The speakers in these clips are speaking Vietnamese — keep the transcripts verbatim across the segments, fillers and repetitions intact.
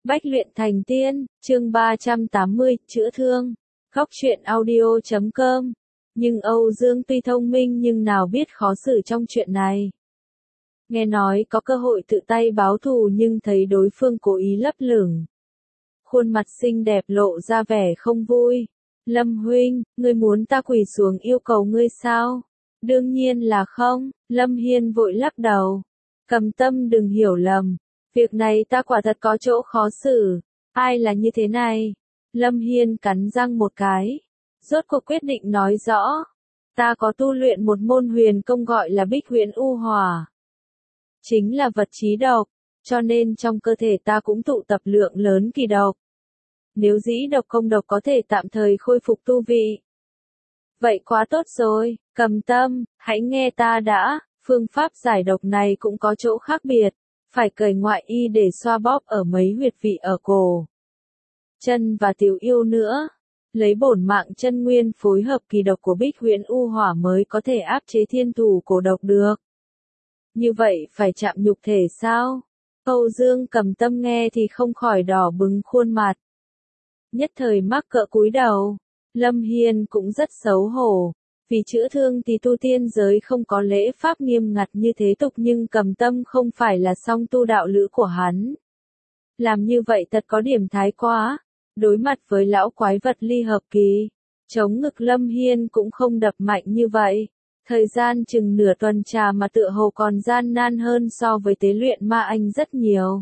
Bách luyện thành tiên, chương ba trăm tám mươi, chữa thương. Góc truyện audio chấm com. Nhưng Âu Dương tuy thông minh nhưng nào biết khó xử trong chuyện này. Nghe nói có cơ hội tự tay báo thù nhưng thấy đối phương cố ý lấp lửng. Khuôn mặt xinh đẹp lộ ra vẻ không vui. Lâm huynh, ngươi muốn ta quỳ xuống yêu cầu ngươi sao? Đương nhiên là không, Lâm Hiên vội lắc đầu. Cầm Tâm đừng hiểu lầm. Việc này ta quả thật có chỗ khó xử. Ai là như thế này? Lâm Hiên cắn răng một cái. Rốt cuộc quyết định nói rõ. Ta có tu luyện một môn huyền công gọi là Bích Huyễn U Hỏa. Chính là vật chí độc, cho nên trong cơ thể ta cũng tụ tập lượng lớn kỳ độc. Nếu dĩ độc không độc có thể tạm thời khôi phục tu vị. Vậy quá tốt rồi, Cầm Tâm, hãy nghe ta đã, phương pháp giải độc này cũng có chỗ khác biệt. Phải cởi ngoại y để xoa bóp ở mấy huyệt vị ở cổ, chân và tiểu yêu nữa. Lấy bổn mạng chân nguyên phối hợp kỳ độc của Bích Huyễn U Hỏa mới có thể áp chế thiên thủ cổ độc được. Như vậy phải chạm nhục thể sao? Âu Dương Cầm Tâm nghe thì không khỏi đỏ bừng khuôn mặt. Nhất thời mắc cỡ cúi đầu. Lâm Hiên cũng rất xấu hổ. Vì chữa thương thì tu tiên giới không có lễ pháp nghiêm ngặt như thế tục nhưng Cầm Tâm không phải là song tu đạo lữ của hắn. Làm như vậy thật có điểm thái quá. Đối mặt với lão quái vật ly hợp kỳ, chống ngực Lâm Hiên cũng không đập mạnh như vậy. Thời gian chừng nửa tuần trà mà tựa hồ còn gian nan hơn so với tế luyện ma anh rất nhiều.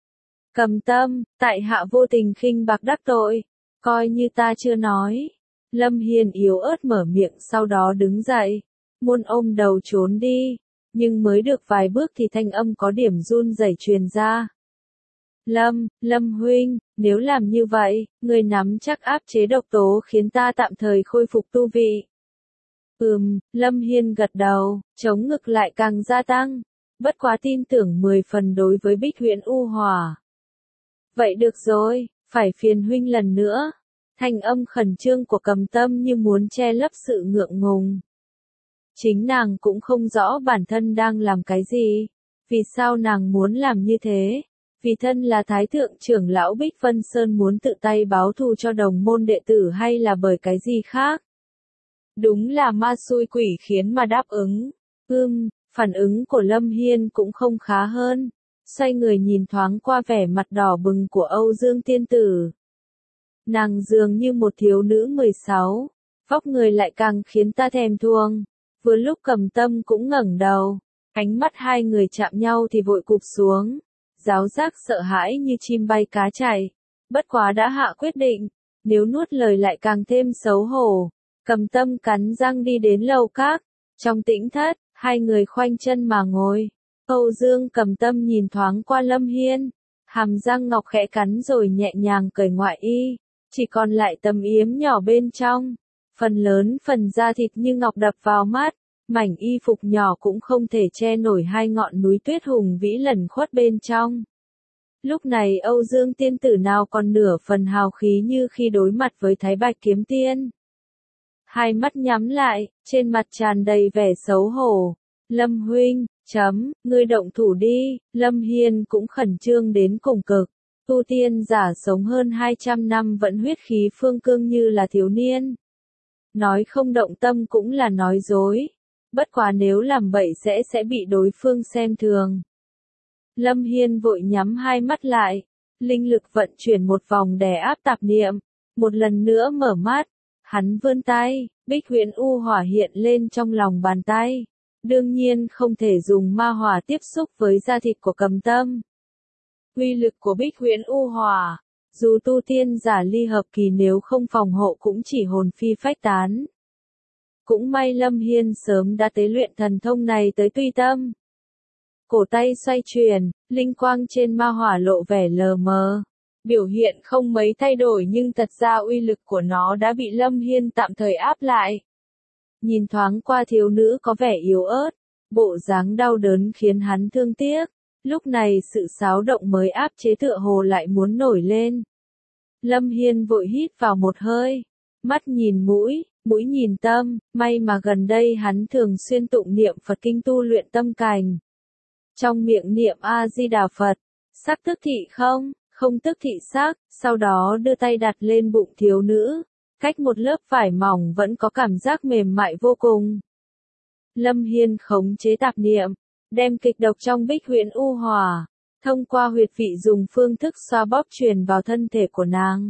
Cầm Tâm, tại hạ vô tình khinh bạc đắc tội, coi như ta chưa nói. Lâm Hiên yếu ớt mở miệng sau đó đứng dậy, muốn ôm đầu trốn đi, nhưng mới được vài bước thì thanh âm có điểm run rẩy truyền ra. Lâm, Lâm huynh, nếu làm như vậy, người nắm chắc áp chế độc tố khiến ta tạm thời khôi phục tu vị. Ừm, Lâm Hiên gật đầu, chống ngực lại càng gia tăng, bất quá tin tưởng mười phần đối với Bích Huyễn U Hỏa. Vậy được rồi, phải phiền huynh lần nữa. Thanh âm khẩn trương của Cầm Tâm như muốn che lấp sự ngượng ngùng. Chính nàng cũng không rõ bản thân đang làm cái gì. Vì sao nàng muốn làm như thế? Vì thân là Thái Thượng trưởng lão Bích Vân Sơn muốn tự tay báo thù cho đồng môn đệ tử hay là bởi cái gì khác? Đúng là ma xui quỷ khiến mà đáp ứng. Ưm, phản ứng của Lâm Hiên cũng không khá hơn. Xoay người nhìn thoáng qua vẻ mặt đỏ bừng của Âu Dương tiên tử. Nàng dường như một thiếu nữ mười sáu, vóc người lại càng khiến ta thèm thuồng. Vừa lúc Cầm Tâm cũng ngẩng đầu, ánh mắt hai người chạm nhau thì vội cụp xuống, giáo giác sợ hãi như chim bay cá chạy. Bất quá đã hạ quyết định, nếu nuốt lời lại càng thêm xấu hổ. Cầm Tâm cắn răng đi đến lầu các, trong tĩnh thất, hai người khoanh chân mà ngồi. Âu Dương Cầm Tâm nhìn thoáng qua Lâm Hiên, hàm răng ngọc khẽ cắn rồi nhẹ nhàng cởi ngoại y. Chỉ còn lại tấm yếm nhỏ bên trong, phần lớn phần da thịt như ngọc đập vào mắt, mảnh y phục nhỏ cũng không thể che nổi hai ngọn núi tuyết hùng vĩ lẩn khuất bên trong. Lúc này Âu Dương tiên tử nào còn nửa phần hào khí như khi đối mặt với Thái Bạch kiếm tiên. Hai mắt nhắm lại, trên mặt tràn đầy vẻ xấu hổ. Lâm huynh, chấm, ngươi động thủ đi. Lâm Hiên cũng khẩn trương đến cùng cực. Tu tiên giả sống hơn hai trăm năm vẫn huyết khí phương cương như là thiếu niên. Nói không động tâm cũng là nói dối. Bất quá nếu làm bậy sẽ sẽ bị đối phương xem thường. Lâm Hiên vội nhắm hai mắt lại. Linh lực vận chuyển một vòng đè áp tạp niệm. Một lần nữa mở mắt. Hắn vươn tay, Bích Huyễn U Hỏa hiện lên trong lòng bàn tay. Đương nhiên không thể dùng ma hỏa tiếp xúc với da thịt của Cầm Tâm. Uy lực của Bích Huyễn U Hỏa, dù tu tiên giả ly hợp kỳ nếu không phòng hộ cũng chỉ hồn phi phách tán. Cũng may Lâm Hiên sớm đã tế luyện thần thông này tới tùy tâm. Cổ tay xoay chuyển, linh quang trên ma hỏa lộ vẻ lờ mờ. Biểu hiện không mấy thay đổi nhưng thật ra uy lực của nó đã bị Lâm Hiên tạm thời áp lại. Nhìn thoáng qua thiếu nữ có vẻ yếu ớt, bộ dáng đau đớn khiến hắn thương tiếc. Lúc này sự xáo động mới áp chế tựa hồ lại muốn nổi lên. Lâm Hiên vội hít vào một hơi, mắt nhìn mũi, mũi nhìn tâm, may mà gần đây hắn thường xuyên tụng niệm Phật kinh tu luyện tâm cành. Trong miệng niệm A Di Đà Phật, sắc tức thị không, không tức thị giác, sau đó đưa tay đặt lên bụng thiếu nữ, cách một lớp vải mỏng vẫn có cảm giác mềm mại vô cùng. Lâm Hiên khống chế tạp niệm, đem kịch độc trong bích huyễn u hỏa, thông qua huyệt vị dùng phương thức xoa bóp truyền vào thân thể của nàng.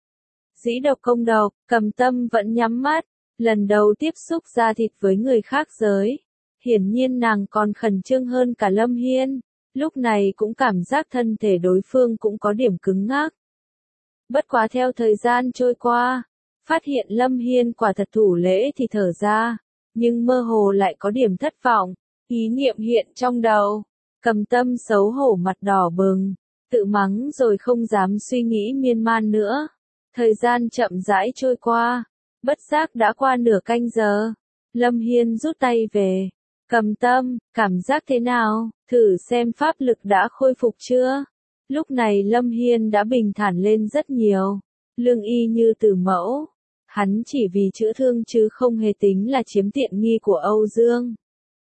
Dĩ độc công độc, Cầm Tâm vẫn nhắm mắt, lần đầu tiếp xúc da thịt với người khác giới. Hiển nhiên nàng còn khẩn trương hơn cả Lâm Hiên, lúc này cũng cảm giác thân thể đối phương cũng có điểm cứng ngắc. Bất quá theo thời gian trôi qua, phát hiện Lâm Hiên quả thật thủ lễ thì thở ra, nhưng mơ hồ lại có điểm thất vọng, ý niệm hiện trong đầu. Cầm Tâm xấu hổ mặt đỏ bừng, tự mắng rồi không dám suy nghĩ miên man nữa. Thời gian chậm rãi trôi qua, bất giác đã qua nửa canh giờ. Lâm Hiên rút tay về. Cầm Tâm, cảm giác thế nào, thử xem pháp lực đã khôi phục chưa? Lúc này Lâm Hiên đã bình thản lên rất nhiều, lương y như từ mẫu. Hắn chỉ vì chữa thương chứ không hề tính là chiếm tiện nghi của Âu Dương.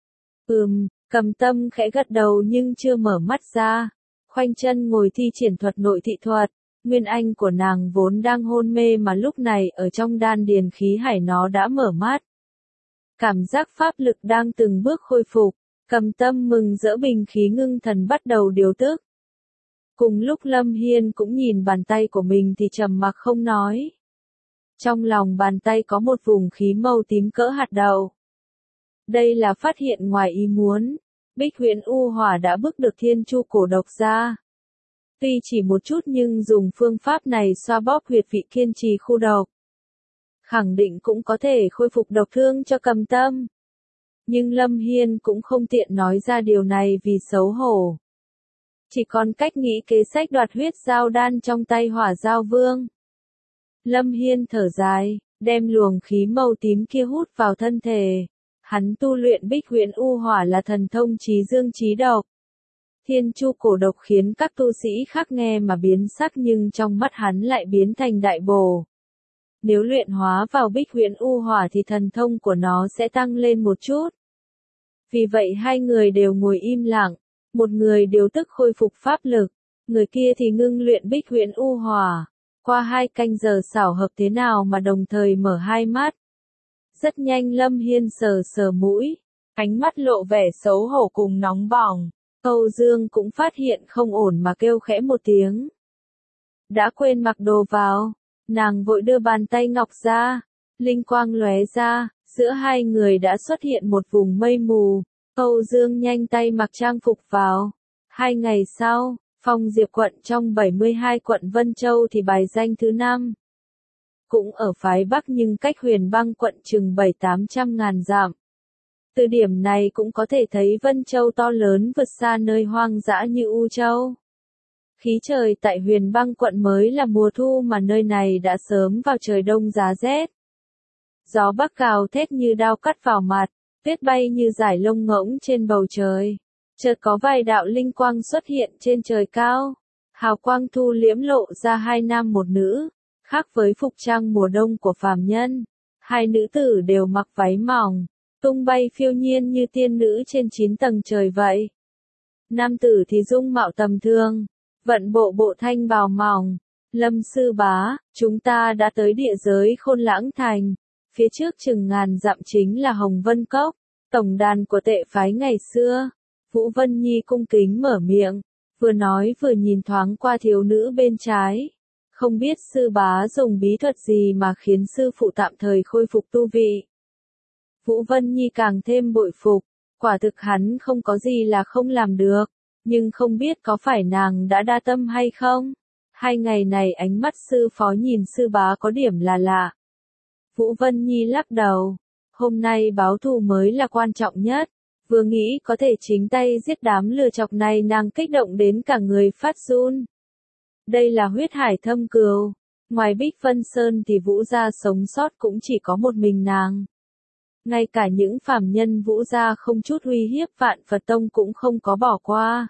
Ừm, Cầm Tâm khẽ gật đầu nhưng chưa mở mắt ra. Khoanh chân ngồi thi triển thuật nội thị thuật. Nguyên anh của nàng vốn đang hôn mê mà lúc này ở trong đan điền khí hải nó đã mở mắt. Cảm giác pháp lực đang từng bước khôi phục, Cầm Tâm mừng rỡ bình khí ngưng thần bắt đầu điều tức. Cùng lúc Lâm Hiên cũng nhìn bàn tay của mình thì trầm mặc không nói. Trong lòng bàn tay có một vùng khí màu tím cỡ hạt đậu. Đây là phát hiện ngoài ý muốn, bích huyễn u hỏa đã bức được thiên chu cổ độc ra. Tuy chỉ một chút nhưng dùng phương pháp này xoa bóp huyệt vị kiên trì khu độc. Khẳng định cũng có thể khôi phục độc thương cho Cầm Tâm. Nhưng Lâm Hiên cũng không tiện nói ra điều này vì xấu hổ. Chỉ còn cách nghĩ kế sách đoạt huyết giao đan trong tay Hỏa Giao Vương. Lâm Hiên thở dài, đem luồng khí màu tím kia hút vào thân thể. Hắn tu luyện bích huyễn u hỏa là thần thông trí dương trí độc. Thiên chu cổ độc khiến các tu sĩ khác nghe mà biến sắc nhưng trong mắt hắn lại biến thành đại bổ. Nếu luyện hóa vào bích huyễn u hỏa thì thần thông của nó sẽ tăng lên một chút. Vì vậy hai người đều ngồi im lặng, một người điều tức khôi phục pháp lực, người kia thì ngưng luyện bích huyễn u hỏa. Qua hai canh giờ xảo hợp thế nào mà đồng thời mở hai mắt. Rất nhanh Lâm Hiên sờ sờ mũi, ánh mắt lộ vẻ xấu hổ cùng nóng bỏng. Âu Dương cũng phát hiện không ổn mà kêu khẽ một tiếng. Đã quên mặc đồ vào, nàng vội đưa bàn tay ngọc ra, linh quang lóe ra, giữa hai người đã xuất hiện một vùng mây mù. Âu Dương nhanh tay mặc trang phục vào. Hai ngày sau, Phong Diệp quận trong bảy mươi hai quận Vân Châu thì bài danh thứ năm. Cũng ở phái Bắc nhưng cách Huyền Băng quận chừng bảy tám trăm ngàn dặm. Từ điểm này cũng có thể thấy Vân Châu to lớn vượt xa nơi hoang dã như U Châu. Khí trời tại Huyền Băng quận mới là mùa thu mà nơi này đã sớm vào trời đông giá rét. Gió bắc gào thét như đao cắt vào mặt, tuyết bay như dải lông ngỗng trên bầu trời. Chợt có vài đạo linh quang xuất hiện trên trời cao. Hào quang thu liễm lộ ra hai nam một nữ, khác với phục trang mùa đông của phàm nhân. Hai nữ tử đều mặc váy mỏng, tung bay phiêu nhiên như tiên nữ trên chín tầng trời vậy. Nam tử thì dung mạo tầm thường, vận bộ bộ thanh bào mỏng. Lâm sư bá, chúng ta đã tới địa giới Khôn Lãng Thành. Phía trước chừng ngàn dặm chính là Hồng Vân Cốc, tổng đàn của tệ phái ngày xưa. Vũ Vân Nhi cung kính mở miệng, vừa nói vừa nhìn thoáng qua thiếu nữ bên trái. Không biết sư bá dùng bí thuật gì mà khiến sư phụ tạm thời khôi phục tu vị. Vũ Vân Nhi càng thêm bội phục, quả thực hắn không có gì là không làm được, nhưng không biết có phải nàng đã đa tâm hay không. Hai ngày này ánh mắt sư phó nhìn sư bá có điểm là lạ. Vũ Vân Nhi lắc đầu, hôm nay báo thù mới là quan trọng nhất. Vừa nghĩ có thể chính tay giết đám lừa chọc này nàng kích động đến cả người phát run. Đây là huyết hải thâm cừu, ngoài Bích Vân Sơn thì Vũ gia sống sót cũng chỉ có một mình nàng. Ngay cả những phàm nhân Vũ gia không chút uy hiếp Vạn Phật Tông cũng không có bỏ qua.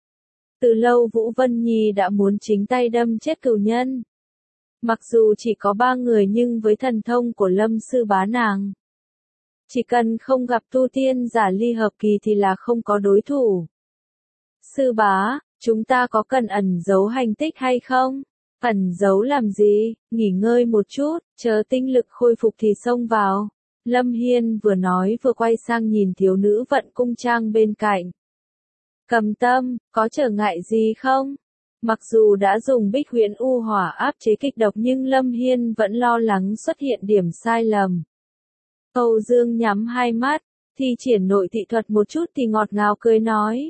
Từ lâu Vũ Vân Nhi đã muốn chính tay đâm chết cừu nhân. Mặc dù chỉ có ba người nhưng với thần thông của Lâm sư bá nàng, chỉ cần không gặp tu tiên giả ly hợp kỳ thì là không có đối thủ. Sư bá, Chúng ta có cần ẩn giấu hành tích hay không? Ẩn giấu làm gì, nghỉ ngơi một chút, chờ tinh lực khôi phục thì xông vào. Lâm Hiên vừa nói vừa quay sang nhìn thiếu nữ vận cung trang bên cạnh. Cầm Tâm, có trở ngại gì không? Mặc dù đã dùng bích huyễn u hỏa áp chế kịch độc nhưng Lâm Hiên vẫn lo lắng xuất hiện điểm sai lầm. Âu Dương nhắm hai mắt, thi triển nội thị thuật một chút thì ngọt ngào cười nói.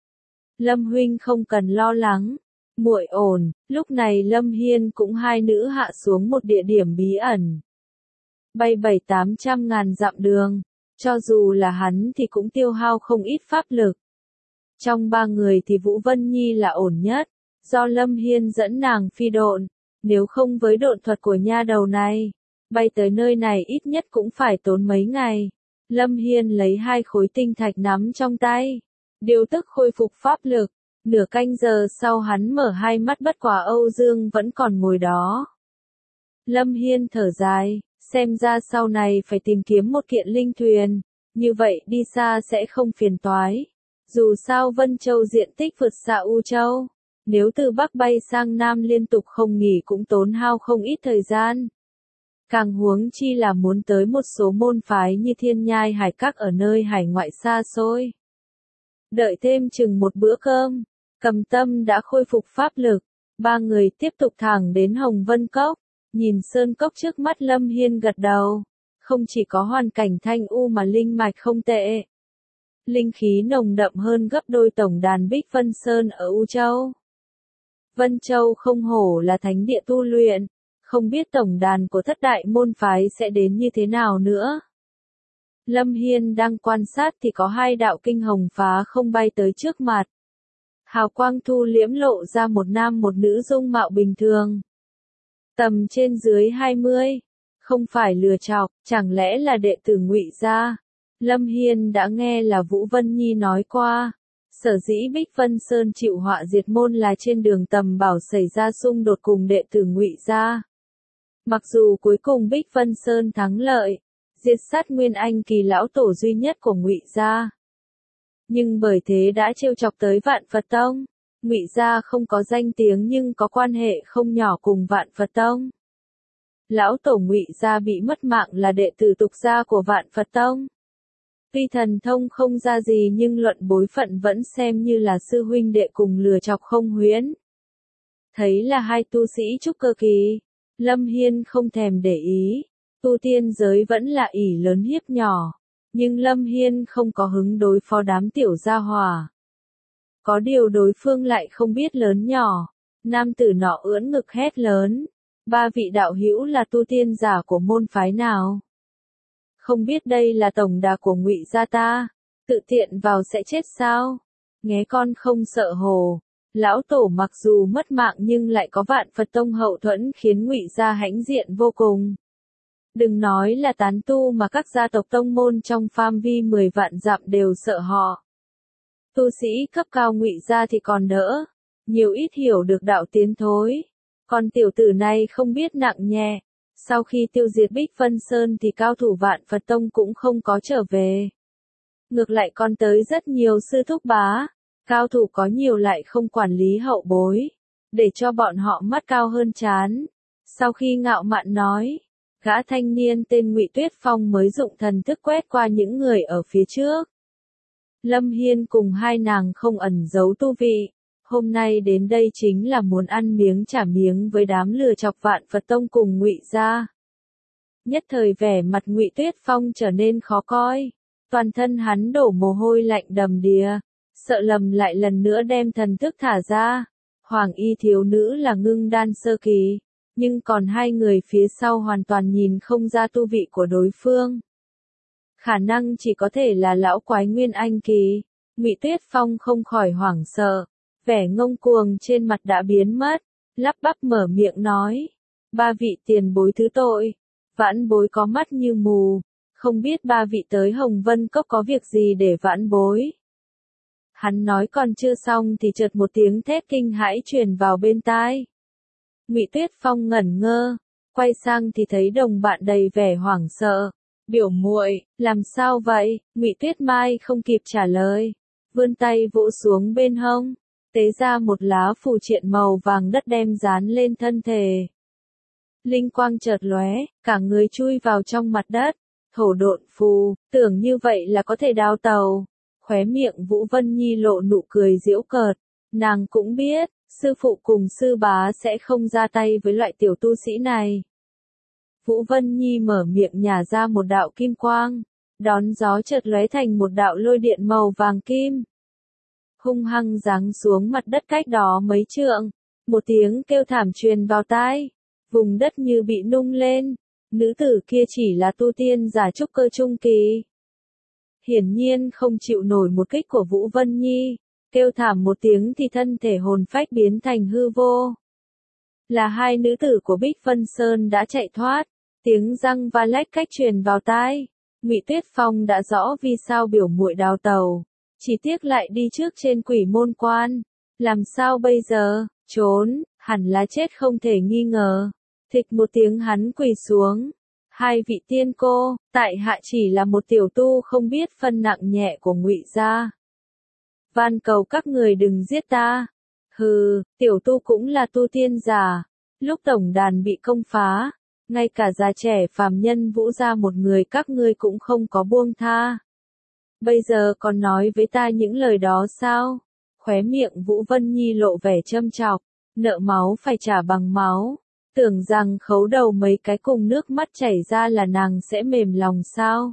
Lâm huynh không cần lo lắng, muội ổn. Lúc này Lâm Hiên cũng hai nữ hạ xuống một địa điểm bí ẩn. Bay bảy tám trăm ngàn dặm đường, cho dù là hắn thì cũng tiêu hao không ít pháp lực. Trong ba người thì Vũ Vân Nhi là ổn nhất, do Lâm Hiên dẫn nàng phi độn, nếu không với độn thuật của nha đầu này, bay tới nơi này ít nhất cũng phải tốn mấy ngày. Lâm Hiên lấy hai khối tinh thạch nắm trong tay, điều tức khôi phục pháp lực, nửa canh giờ sau hắn mở hai mắt bất quả Âu Dương vẫn còn ngồi đó. Lâm Hiên thở dài, xem ra sau này phải tìm kiếm một kiện linh thuyền, như vậy đi xa sẽ không phiền toái. Dù sao Vân Châu diện tích vượt xa U Châu, nếu từ Bắc bay sang Nam liên tục không nghỉ cũng tốn hao không ít thời gian. Càng huống chi là muốn tới một số môn phái như Thiên Nhai Hải Các ở nơi hải ngoại xa xôi. Đợi thêm chừng một bữa cơm, Cầm Tâm đã khôi phục pháp lực, ba người tiếp tục thẳng đến Hồng Vân Cốc, nhìn sơn cốc trước mắt Lâm Hiên gật đầu, không chỉ có hoàn cảnh thanh u mà linh mạch không tệ. Linh khí nồng đậm hơn gấp đôi tổng đàn Bích Vân Sơn ở U Châu. Vân Châu không hổ là thánh địa tu luyện, không biết tổng đàn của thất đại môn phái sẽ đến như thế nào nữa. Lâm Hiên đang quan sát thì có hai đạo kinh hồng phá không bay tới trước mặt. Hào quang thu liễm lộ ra một nam một nữ dung mạo bình thường. Tầm trên dưới hai mươi, không phải lừa chọc, chẳng lẽ là đệ tử Ngụy gia? Lâm Hiên đã nghe là Vũ Vân Nhi nói qua, sở dĩ Bích Vân Sơn chịu họa diệt môn là trên đường tầm bảo xảy ra xung đột cùng đệ tử Ngụy gia. Mặc dù cuối cùng Bích Vân Sơn thắng lợi, diệt sát Nguyên Anh kỳ lão tổ duy nhất của Ngụy gia, nhưng bởi thế đã trêu chọc tới Vạn Phật Tông. Ngụy gia không có danh tiếng nhưng có quan hệ không nhỏ cùng Vạn Phật Tông. Lão tổ Ngụy gia bị mất mạng là đệ tử tục gia của Vạn Phật Tông. Tuy thần thông không ra gì nhưng luận bối phận vẫn xem như là sư huynh đệ cùng lừa chọc không huyễn. Thấy là hai tu sĩ trúc cơ kỳ, Lâm Hiên không thèm để ý, tu tiên giới vẫn là ỷ lớn hiếp nhỏ, nhưng Lâm Hiên không có hứng đối phó đám tiểu gia hỏa. Có điều đối phương lại không biết lớn nhỏ, nam tử nọ ưỡn ngực hét lớn, ba vị đạo hữu là tu tiên giả của môn phái nào? Không biết đây là tổng đà của Ngụy gia ta, tự tiện vào sẽ chết sao? Nghe con không sợ hồ, lão tổ mặc dù mất mạng nhưng lại có Vạn Phật Tông hậu thuẫn khiến Ngụy gia hãnh diện vô cùng. Đừng nói là tán tu mà các gia tộc tông môn trong phạm vi mười vạn dặm đều sợ họ. Tu sĩ cấp cao Ngụy gia thì còn đỡ, nhiều ít hiểu được đạo tiến thối, còn tiểu tử này không biết nặng nhẹ. Sau khi tiêu diệt Bích Vân Sơn thì cao thủ Vạn Phật Tông cũng không có trở về. Ngược lại còn tới rất nhiều sư thúc bá, cao thủ có nhiều lại không quản lý hậu bối, để cho bọn họ mắt cao hơn trán. Sau khi ngạo mạn nói, gã thanh niên tên Ngụy Tuyết Phong mới dụng thần thức quét qua những người ở phía trước. Lâm Hiên cùng hai nàng không ẩn giấu tu vị, hôm nay đến đây chính là muốn ăn miếng trả miếng với đám lừa chọc Vạn Phật Tông cùng Ngụy gia. Nhất thời vẻ mặt Ngụy Tuyết Phong trở nên khó coi, toàn thân hắn đổ mồ hôi lạnh đầm đìa, sợ lầm lại lần nữa đem thần thức thả ra. Hoàng y thiếu nữ là ngưng đan sơ kỳ, nhưng còn hai người phía sau hoàn toàn nhìn không ra tu vị của đối phương. Khả năng chỉ có thể là lão quái Nguyên Anh kỳ. Ngụy Tuyết Phong không khỏi hoảng sợ, vẻ ngông cuồng trên mặt đã biến mất, lắp bắp mở miệng nói, ba vị tiền bối thứ tội, vãn bối có mắt như mù, không biết ba vị tới Hồng Vân Cốc có việc gì để vãn bối. Hắn nói còn chưa xong thì chợt một tiếng thét kinh hãi truyền vào bên tai. Ngụy Tuyết Phong ngẩn ngơ, quay sang thì thấy đồng bạn đầy vẻ hoảng sợ. Biểu muội, làm sao vậy? Ngụy Tuyết Mai không kịp trả lời, vươn tay vỗ xuống bên hông. tế ra một lá phù triện màu vàng đất đem dán lên thân thể. Linh quang chợt lóe, cả người chui vào trong mặt đất, thổ độn phù, tưởng như vậy là có thể đào tàu. Khóe miệng Vũ Vân Nhi lộ nụ cười giễu cợt, nàng cũng biết, sư phụ cùng sư bá sẽ không ra tay với loại tiểu tu sĩ này. Vũ Vân Nhi mở miệng nhả ra một đạo kim quang, đón gió chợt lóe thành một đạo lôi điện màu vàng kim. Hung hăng giáng xuống mặt đất cách đó mấy trượng, một tiếng kêu thảm truyền vào tai, vùng đất như bị nung lên, nữ tử kia chỉ là tu tiên giả trúc cơ trung kỳ. Hiển nhiên không chịu nổi một kích của Vũ Vân Nhi, kêu thảm một tiếng thì thân thể hồn phách biến thành hư vô. Là hai nữ tử của Bích Vân Sơn đã chạy thoát, tiếng răng va lách cách truyền vào tai. Ngụy Tuyết Phong đã rõ vì sao biểu muội đào tàu, chỉ tiếc lại đi trước trên quỷ môn quan, làm sao bây giờ, trốn, hẳn là chết không thể nghi ngờ. Thịch một tiếng hắn quỳ xuống. Hai vị tiên cô, tại hạ chỉ là một tiểu tu không biết phân nặng nhẹ của Ngụy gia. Van cầu các người đừng giết ta. Hừ, tiểu tu cũng là tu tiên giả. Lúc tổng đàn bị công phá, ngay cả già trẻ phàm nhân Vũ gia một người các ngươi cũng không có buông tha. Bây giờ còn nói với ta những lời đó sao? Khóe miệng Vũ Vân Nhi lộ vẻ châm chọc, nợ máu phải trả bằng máu. Tưởng rằng khấu đầu mấy cái cùng nước mắt chảy ra là nàng sẽ mềm lòng sao?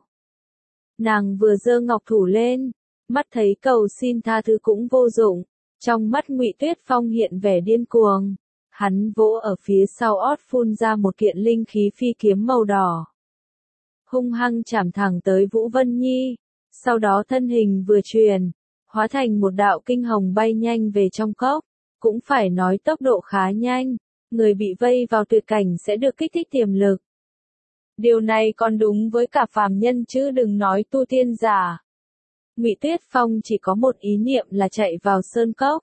Nàng vừa giơ ngọc thủ lên, mắt thấy cầu xin tha thứ cũng vô dụng, trong mắt Ngụy Tuyết Phong hiện vẻ điên cuồng. Hắn vỗ ở phía sau ót phun ra một kiện linh khí phi kiếm màu đỏ. Hung hăng chạm thẳng tới Vũ Vân Nhi, sau đó thân hình vừa chuyển, hóa thành một đạo kinh hồng bay nhanh về trong cốc, cũng phải nói tốc độ khá nhanh. Người bị vây vào tuyệt cảnh sẽ được kích thích tiềm lực. Điều này còn đúng với cả phàm nhân chứ đừng nói tu tiên giả. Ngụy Tuyết Phong chỉ có một ý niệm là chạy vào sơn cốc.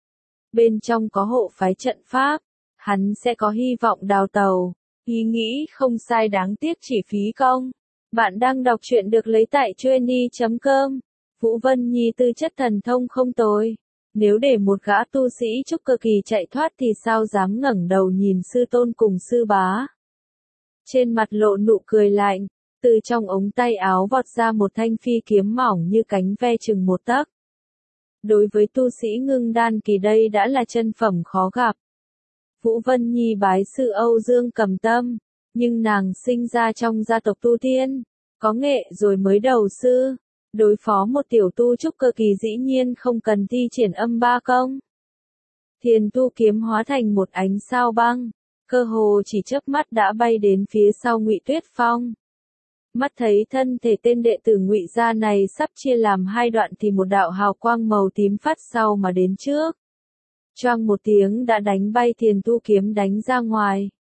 Bên trong có hộ phái trận pháp, hắn sẽ có hy vọng đào tàu. Ý nghĩ không sai đáng tiếc chỉ phí công. Bạn đang đọc truyện được lấy tại chuyenny chấm com. Vũ Vân Nhi tư chất thần thông không tồi. Nếu để một gã tu sĩ trúc cơ kỳ chạy thoát thì sao dám ngẩng đầu nhìn sư tôn cùng sư bá. Trên mặt lộ nụ cười lạnh, từ trong ống tay áo vọt ra một thanh phi kiếm mỏng như cánh ve chừng một tấc. Đối với tu sĩ ngưng đan kỳ đây đã là chân phẩm khó gặp. Vũ Vân Nhi bái sư Âu Dương Cầm Tâm, nhưng nàng sinh ra trong gia tộc tu tiên, có nghệ rồi mới đầu sư. Đối phó một tiểu tu trúc cơ kỳ dĩ nhiên không cần thi triển âm ba công. Thiền tu kiếm hóa thành một ánh sao băng, cơ hồ chỉ chớp mắt đã bay đến phía sau Ngụy Tuyết Phong. Mắt thấy thân thể tên đệ tử Ngụy gia này sắp chia làm hai đoạn thì một đạo hào quang màu tím phát sau mà đến trước. Choang một tiếng đã đánh bay thiền tu kiếm đánh ra ngoài.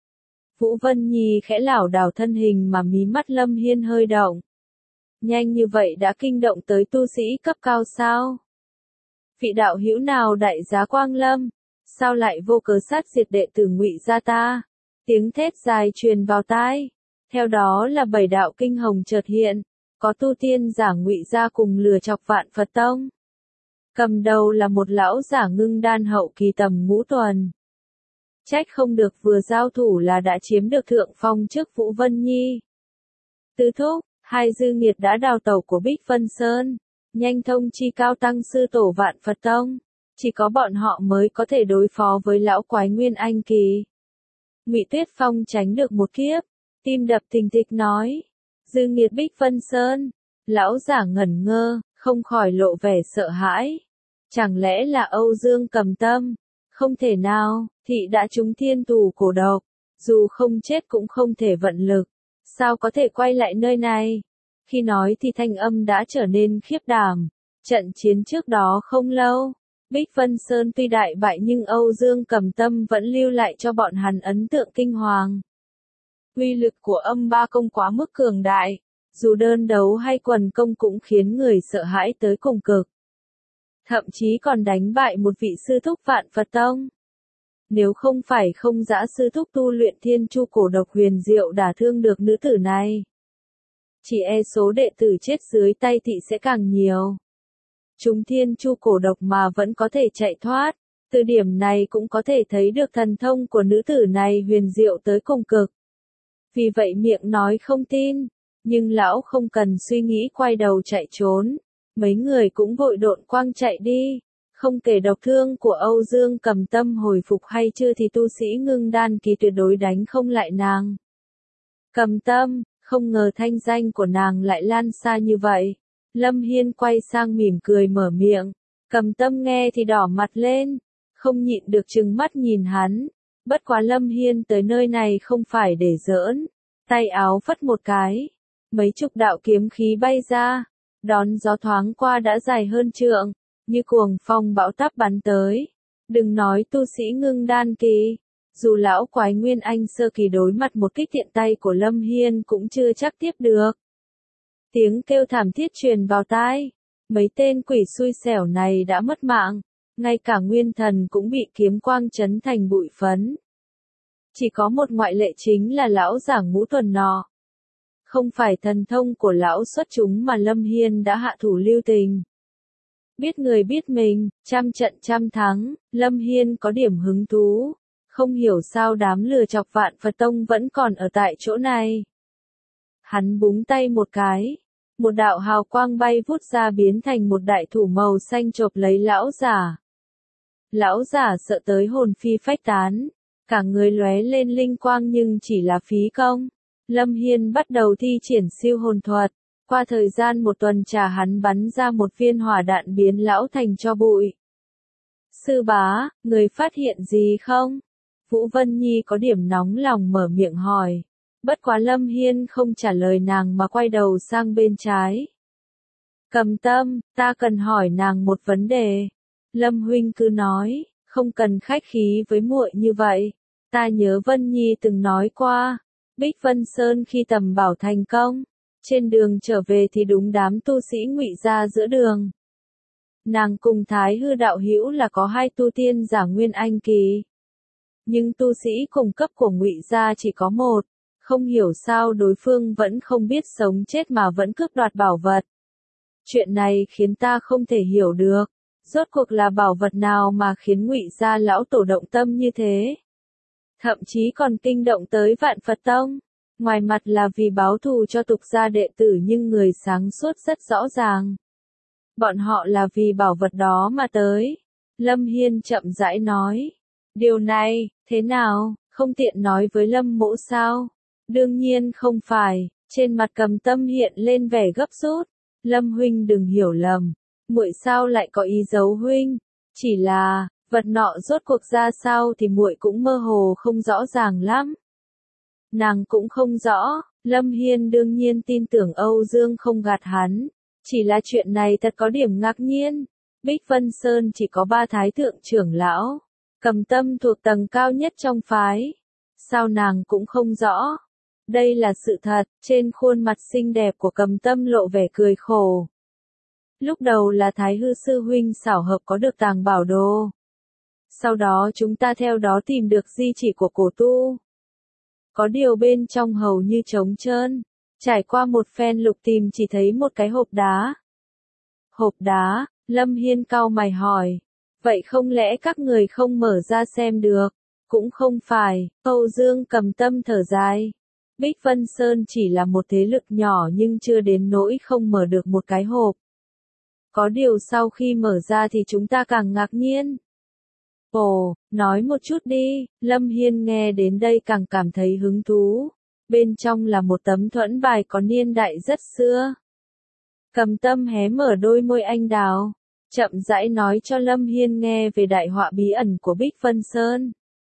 Vũ Vân Nhi khẽ lảo đảo thân hình mà mí mắt Lâm Hiên hơi động. Nhanh như vậy đã kinh động tới tu sĩ cấp cao sao? Vị đạo hữu nào đại giá Quang Lâm, sao lại vô cớ sát diệt đệ tử Ngụy gia ta? Tiếng thét dài truyền vào tai. Theo đó là bảy đạo kinh hồng chợt hiện, có tu tiên giả Ngụy gia cùng lừa chọc Vạn Phật Tông. Cầm đầu là một lão giả ngưng đan hậu kỳ tầm ngũ tuần. Trách không được vừa giao thủ là đã chiếm được thượng phong trước Vũ Vân Nhi. Tứ thúc, hai dư nghiệt đã đào tẩu của Bích Vân Sơn, nhanh thông chi cao tăng sư tổ Vạn Phật Tông, chỉ có bọn họ mới có thể đối phó với lão quái Nguyên Anh kỳ. Ngụy Tuyết Phong tránh được một kiếp, tim đập thình thịch nói, dư nghiệt Bích Vân Sơn, lão giả ngẩn ngơ, không khỏi lộ vẻ sợ hãi. Chẳng lẽ là Âu Dương Cầm Tâm? Không thể nào, thị đã trúng thiên tù cổ độc, dù không chết cũng không thể vận lực. Sao có thể quay lại nơi này? Khi nói thì thanh âm đã trở nên khiếp đảm. Trận chiến trước đó không lâu, Bích Vân Sơn tuy đại bại nhưng Âu Dương Cầm Tâm vẫn lưu lại cho bọn hắn ấn tượng kinh hoàng. Uy lực của âm ba công quá mức cường đại, dù đơn đấu hay quần công cũng khiến người sợ hãi tới cùng cực. Thậm chí còn đánh bại một vị sư thúc Vạn Phật Tông. Nếu không phải không dã sư thúc tu luyện thiên chu cổ độc huyền diệu đả thương được nữ tử này, chỉ e số đệ tử chết dưới tay thị sẽ càng nhiều. Chúng thiên chu cổ độc mà vẫn có thể chạy thoát. Từ điểm này cũng có thể thấy được thần thông của nữ tử này huyền diệu tới cùng cực. Vì vậy miệng nói không tin, nhưng lão không cần suy nghĩ quay đầu chạy trốn. Mấy người cũng vội độn quang chạy đi. Không kể độc thương của Âu Dương Cầm Tâm hồi phục hay chưa thì tu sĩ ngưng đan kỳ tuyệt đối đánh không lại nàng. Cầm Tâm, không ngờ thanh danh của nàng lại lan xa như vậy. Lâm Hiên quay sang mỉm cười mở miệng. Cầm Tâm nghe thì đỏ mặt lên, không nhịn được trừng mắt nhìn hắn. Bất quá Lâm Hiên tới nơi này không phải để giỡn. Tay áo phất một cái, mấy chục đạo kiếm khí bay ra, đón gió thoáng qua đã dài hơn trượng, như cuồng phong bão táp bắn tới. Đừng nói tu sĩ ngưng đan kỳ, dù lão quái nguyên anh sơ kỳ đối mặt một kích tiện tay của Lâm Hiên cũng chưa chắc tiếp được. Tiếng kêu thảm thiết truyền vào tai, mấy tên quỷ xui xẻo này đã mất mạng, ngay cả nguyên thần cũng bị kiếm quang chấn thành bụi phấn. Chỉ có một ngoại lệ chính là lão giả ngũ tuần nọ. Không phải thần thông của lão xuất chúng mà Lâm Hiên đã hạ thủ lưu tình. Biết người biết mình, trăm trận trăm thắng, Lâm Hiên có điểm hứng thú. Không hiểu sao đám lừa chọc Vạn Phật Tông vẫn còn ở tại chỗ này. Hắn búng tay một cái, một đạo hào quang bay vút ra biến thành một đại thủ màu xanh chộp lấy lão giả. Lão giả sợ tới hồn phi phách tán, cả người lóe lên linh quang nhưng chỉ là phí công. Lâm Hiên bắt đầu thi triển siêu hồn thuật, qua thời gian một tuần trà hắn bắn ra một viên hỏa đạn biến lão thành tro bụi. Sư bá, người phát hiện gì không? Vũ Vân Nhi có điểm nóng lòng mở miệng hỏi. Bất quá Lâm Hiên không trả lời nàng mà quay đầu sang bên trái. Cầm Tâm, ta cần hỏi nàng một vấn đề. Lâm huynh cứ nói, không cần khách khí với muội như vậy. Ta nhớ Vân Nhi từng nói qua, Bích Vân Sơn khi tầm bảo thành công, trên đường trở về thì đúng đám tu sĩ ngụy ra giữa đường. Nàng cùng Thái Hư đạo hữu là có hai tu tiên giả nguyên anh kỳ. Nhưng tu sĩ cùng cấp của ngụy gia chỉ có một, không hiểu sao đối phương vẫn không biết sống chết mà vẫn cướp đoạt bảo vật. Chuyện này khiến ta không thể hiểu được, rốt cuộc là bảo vật nào mà khiến ngụy gia lão tổ động tâm như thế. Thậm chí còn kinh động tới Vạn Phật Tông. Ngoài mặt là vì báo thù cho tục gia đệ tử nhưng người sáng suốt rất rõ ràng. Bọn họ là vì bảo vật đó mà tới. Lâm Hiên chậm rãi nói. Điều này, thế nào, không tiện nói với Lâm mỗ sao? Đương nhiên không phải, trên mặt Cầm Tâm hiện lên vẻ gấp rút. Lâm huynh đừng hiểu lầm, muội sao lại có ý giấu huynh? Chỉ là, vật nọ rốt cuộc ra sao thì muội cũng mơ hồ không rõ ràng lắm. Nàng cũng không rõ, Lâm Hiên đương nhiên tin tưởng Âu Dương không gạt hắn. Chỉ là chuyện này thật có điểm ngạc nhiên. Bích Vân Sơn chỉ có ba thái thượng trưởng lão. Cầm Tâm thuộc tầng cao nhất trong phái. Sao nàng cũng không rõ. Đây là sự thật, trên khuôn mặt xinh đẹp của Cầm Tâm lộ vẻ cười khổ. Lúc đầu là Thái Hư sư huynh xảo hợp có được tàng bảo đồ. Sau đó chúng ta theo đó tìm được di chỉ của cổ tu. Có điều bên trong hầu như trống trơn. Trải qua một phen lục tìm chỉ thấy một cái hộp đá. Hộp đá, Lâm Hiên cau mày hỏi. Vậy không lẽ các người không mở ra xem được? Cũng không phải, Âu Dương Cầm Tâm thở dài. Bích Vân Sơn chỉ là một thế lực nhỏ nhưng chưa đến nỗi không mở được một cái hộp. Có điều sau khi mở ra thì chúng ta càng ngạc nhiên. Ồ, nói một chút đi, Lâm Hiên nghe đến đây càng cảm thấy hứng thú. Bên trong là một tấm thuẫn bài có niên đại rất xưa. Cầm Tâm hé mở đôi môi anh đào, chậm rãi nói cho Lâm Hiên nghe về đại họa bí ẩn của Bích Vân Sơn.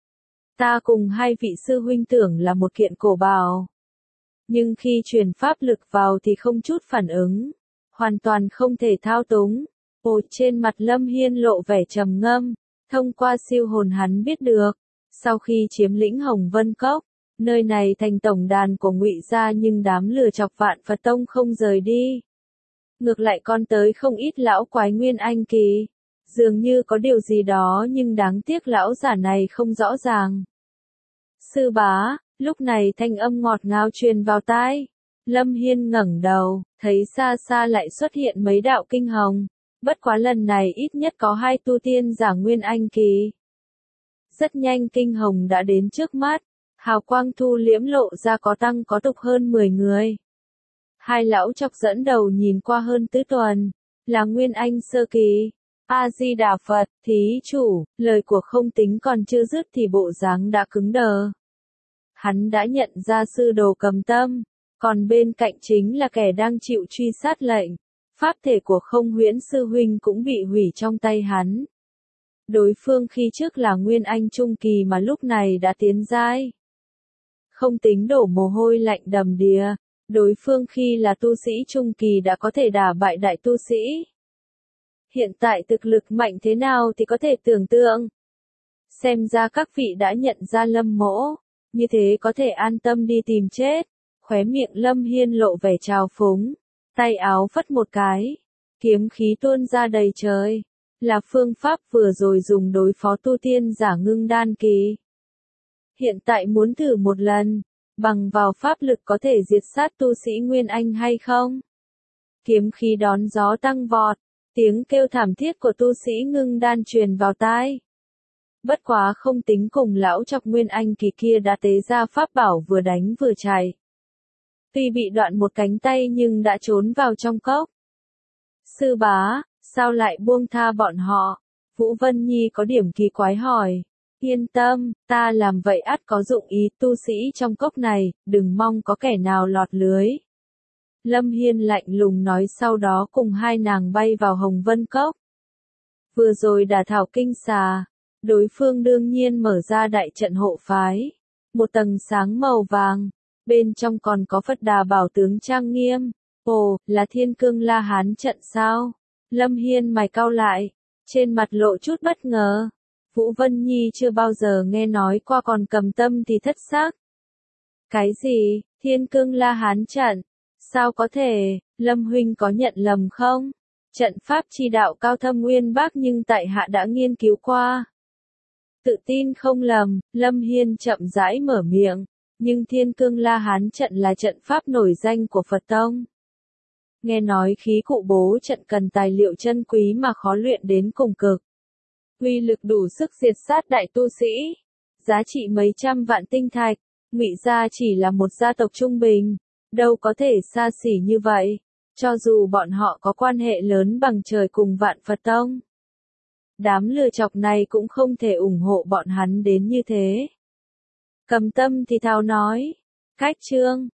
Ta cùng hai vị sư huynh tưởng là một kiện cổ bảo. Nhưng khi truyền pháp lực vào thì không chút phản ứng. Hoàn toàn không thể thao túng. Ồ, trên mặt Lâm Hiên lộ vẻ trầm ngâm. Thông qua siêu hồn hắn biết được. Sau khi chiếm lĩnh Hồng Vân Cốc, nơi này thành tổng đàn của ngụy gia nhưng đám lừa chọc Vạn Phật Tông không rời đi. Ngược lại con tới không ít lão quái nguyên anh kỳ. Dường như có điều gì đó nhưng đáng tiếc lão giả này không rõ ràng. Sư bá, lúc này thanh âm ngọt ngào truyền vào tai. Lâm Hiên ngẩng đầu, thấy xa xa lại xuất hiện mấy đạo kinh hồng. Bất quá lần này ít nhất có hai tu tiên giả Nguyên Anh kỳ. Rất nhanh kinh hồng đã đến trước mắt, hào quang thu liễm lộ ra có tăng có tục hơn mười người. Hai lão chọc dẫn đầu nhìn qua hơn tứ tuần, là Nguyên Anh sơ kỳ. A-di-đà Phật, thí chủ, lời của không tính còn chưa dứt thì bộ dáng đã cứng đờ. Hắn đã nhận ra sư đồ Cầm Tâm, còn bên cạnh chính là kẻ đang chịu truy sát lệnh. Pháp thể của Không Huyễn sư huynh cũng bị hủy trong tay hắn. Đối phương khi trước là Nguyên Anh trung kỳ mà lúc này đã tiến giai. Không tính đổ mồ hôi lạnh đầm đìa, đối phương khi là tu sĩ trung kỳ đã có thể đả bại đại tu sĩ. Hiện tại thực lực mạnh thế nào thì có thể tưởng tượng. Xem ra các vị đã nhận ra Lâm Mỗ, như thế có thể an tâm đi tìm chết. Khóe miệng Lâm Hiên lộ vẻ trào phúng, tay áo phất một cái, kiếm khí tuôn ra đầy trời, là phương pháp vừa rồi dùng đối phó tu tiên giả ngưng đan kỳ. Hiện tại muốn thử một lần, bằng vào pháp lực có thể diệt sát tu sĩ Nguyên Anh hay không? Kiếm khí đón gió tăng vọt, tiếng kêu thảm thiết của tu sĩ ngưng đan truyền vào tai. Bất quá không tính cùng lão chọc Nguyên Anh kỳ kia đã tế ra pháp bảo vừa đánh vừa chạy. Tuy bị đoạn một cánh tay nhưng đã trốn vào trong cốc. Sư bá, sao lại buông tha bọn họ? Vũ Vân Nhi có điểm kỳ quái hỏi. Yên tâm, ta làm vậy ắt có dụng ý, tu sĩ trong cốc này, đừng mong có kẻ nào lọt lưới. Lâm Hiên lạnh lùng nói, sau đó cùng hai nàng bay vào Hồng Vân Cốc. Vừa rồi đả thảo kinh xà, đối phương đương nhiên mở ra đại trận hộ phái. Một tầng sáng màu vàng, bên trong còn có Phật Đà bảo tướng trang nghiêm. Ồ, là Thiên Cương La Hán trận sao? Lâm Hiên mày cau lại, trên mặt lộ chút bất ngờ. Vũ Vân Nhi chưa bao giờ nghe nói qua, còn Cầm Tâm thì thất xác. Cái gì, Thiên Cương La Hán trận? Sao có thể, Lâm huynh có nhận lầm không? Trận pháp chi đạo cao thâm uyên bác nhưng tại hạ đã nghiên cứu qua. Tự tin không lầm, Lâm Hiên chậm rãi mở miệng, nhưng Thiên Cương La Hán trận là trận pháp nổi danh của Phật Tông. Nghe nói khí cụ bố trận cần tài liệu chân quý mà khó luyện đến cùng cực. Uy lực đủ sức diệt sát đại tu sĩ, giá trị mấy trăm vạn tinh thạch, Ngụy gia chỉ là một gia tộc trung bình, đâu có thể xa xỉ như vậy, cho dù bọn họ có quan hệ lớn bằng trời cùng Vạn Phật Tông. Đám lừa chọc này cũng không thể ủng hộ bọn hắn đến như thế. Cầm Tâm thì thào nói, cách chương